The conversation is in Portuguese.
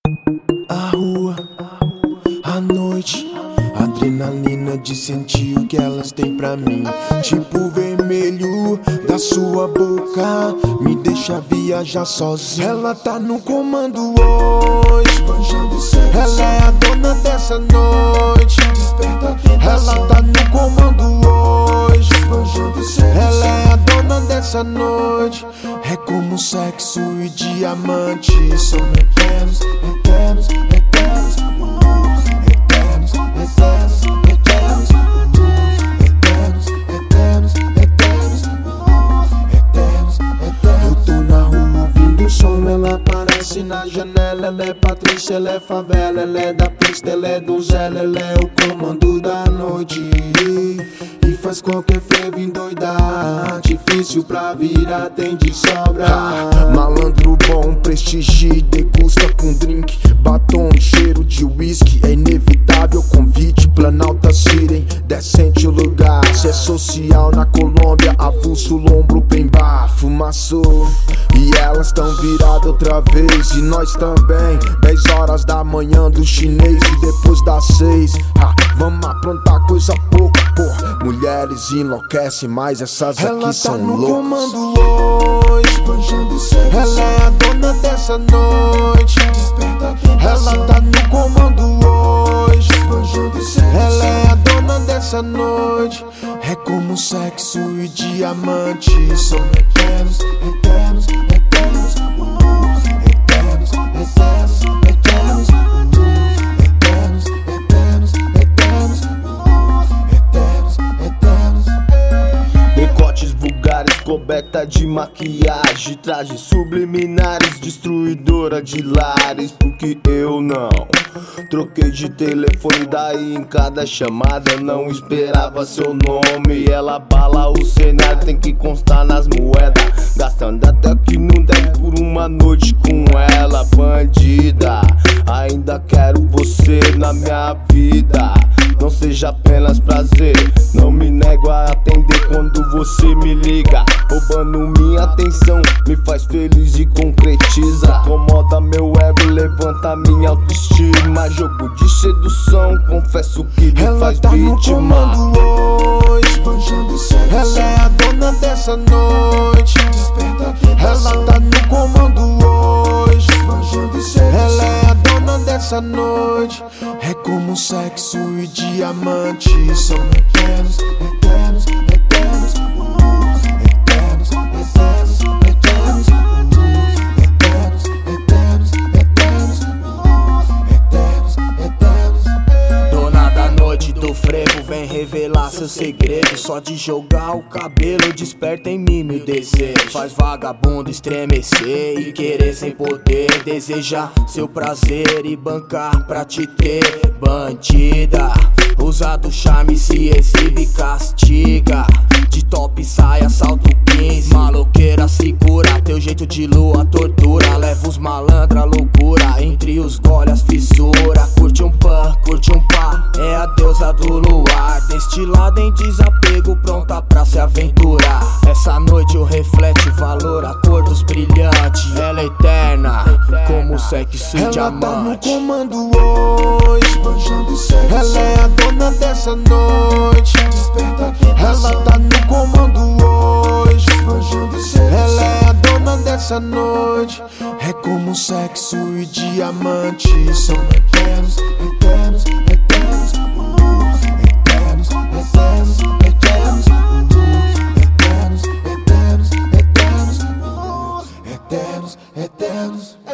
A rua, a noite, adrenalina de sentir o que elas têm pra mim. Tipo o vermelho da sua boca me deixa viajar sozinho. Ela tá no comando hoje, ela é a dona dessa noite. Ela tá no comando hoje, ela é a dona dessa noite. É como sexo e diamante, são eternos, eternos, eternos, eternos, eternos, eternos, eternos, eternos, eternos, eternos. Eu tô na rua ouvindo o som, ela aparece na janela. Ela é Patrícia, ela é favela, ela é da pista, ela é donzela, ela é o comando da noite e faz qualquer frevo endoidar. Difícil pra virar, tem de sobra. Malandro bom, prestigie, degusta com drink, batom, cheiro de whisky. É inevitável convite, Planalta Sirem, decente o lugar. Se é social na Colômbia, avulso, lombro, open bar. Fumaçou, e elas tão viradas outra vez, e nós também. 10 horas da manhã do chinês e depois das 6. Vamos aprontar coisa pouca, porra. Mulheres enlouquecem, mas essas aqui são loucas. Ela tá no comando hoje, ela é a dona dessa noite. Ela tá no comando hoje, ela é a dona dessa noite. É como sexo e diamante, são eternos, eternos, eternos, eternos, eternos, eternos, eternos, eternos, eternos, eternos, eternos. Decotes vulgares, coberta de maquiagem, trajes subliminares, destruidora de lares. Porque eu não troquei de telefone, daí em cada chamada não esperava seu nome. Ela bala o cenário, tem que constar nas moedas, gastando até que não deve por uma noite com ela. Bandida, ainda quero você na minha vida, não seja apenas prazer. Não me nego a atender quando você me liga, roubando minha atenção, me faz feliz e concretiza. Incomoda meu ego, levanta minha autoestima. Jogo de sedução, confesso que me ela faz tá vítima. No comando hoje, ela é a dona dessa noite. Ela tá no comando hoje, ela é a dona dessa noite. É como sexo e diamante, são eternos, eternos, eternos, eternos, eternos, eternos, eternos, eternos, eternos, eternos, eternos. Dona da noite do frevo, vem revelar seu segredo. Só de jogar o cabelo desperta em mim meu desejo. Faz vagabundo estremecer e querer sem poder, desejar seu prazer e bancar pra te ter. Bandida, usa do charme, se exibe, castiga. De top saia, salto 15, maloqueira se cura. Teu jeito de lua tortura, leva os malandra à loucura. Entre os gole as fissura, curte um pá, é a deusa do luar. Destilada em desapego, pronta pra se aventurar. Essa noite o reflete valor, a cor dos brilhantes. Ela é eterna, como sexo e diamante. Ela tá no comando hoje, ela é a dona dessa noite. Ela tá no comando hoje, ela é a dona dessa noite. É como sexo e diamante, são eternos, eternos, eternos, eternos, eternos, eternos, eternos, eternos, eternos, eternos, eternos.